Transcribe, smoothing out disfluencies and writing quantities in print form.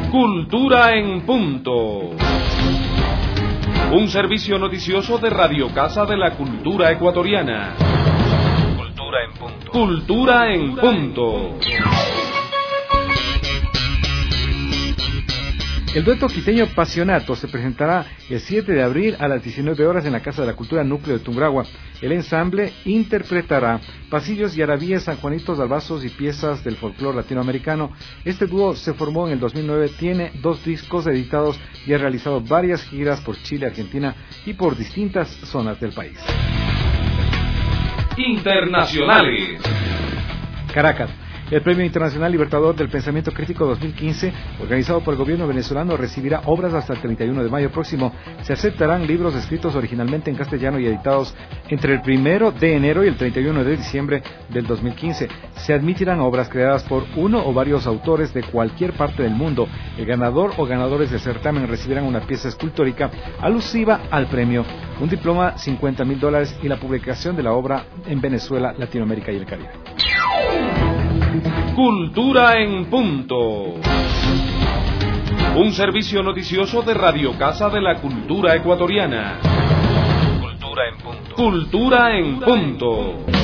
Cultura en Punto. Un servicio noticioso de Radio Casa de la Cultura Ecuatoriana. Cultura en Punto. Cultura en Punto. El dueto quiteño Pasionato se presentará el 7 de abril a las 19 horas en la Casa de la Cultura Núcleo de Tungurahua. El ensamble interpretará pasillos y arabíes, sanjuanitos, dalbazos y piezas del folclore latinoamericano. Este dúo se formó en el 2009, tiene 2 discos editados y ha realizado varias giras por Chile, Argentina y por distintas zonas del país. Internacionales. Caracas. El Premio Internacional Libertador del Pensamiento Crítico 2015, organizado por el gobierno venezolano, recibirá obras hasta el 31 de mayo próximo. Se aceptarán libros escritos originalmente en castellano y editados entre el 1 de enero y el 31 de diciembre del 2015. Se admitirán obras creadas por uno o varios autores de cualquier parte del mundo. El ganador o ganadores del certamen recibirán una pieza escultórica alusiva al premio, un diploma, $50,000 y la publicación de la obra en Venezuela, Latinoamérica y el Caribe. Cultura en Punto. Un servicio noticioso de Radio Casa de la Cultura Ecuatoriana. Cultura en Punto. Cultura en Punto.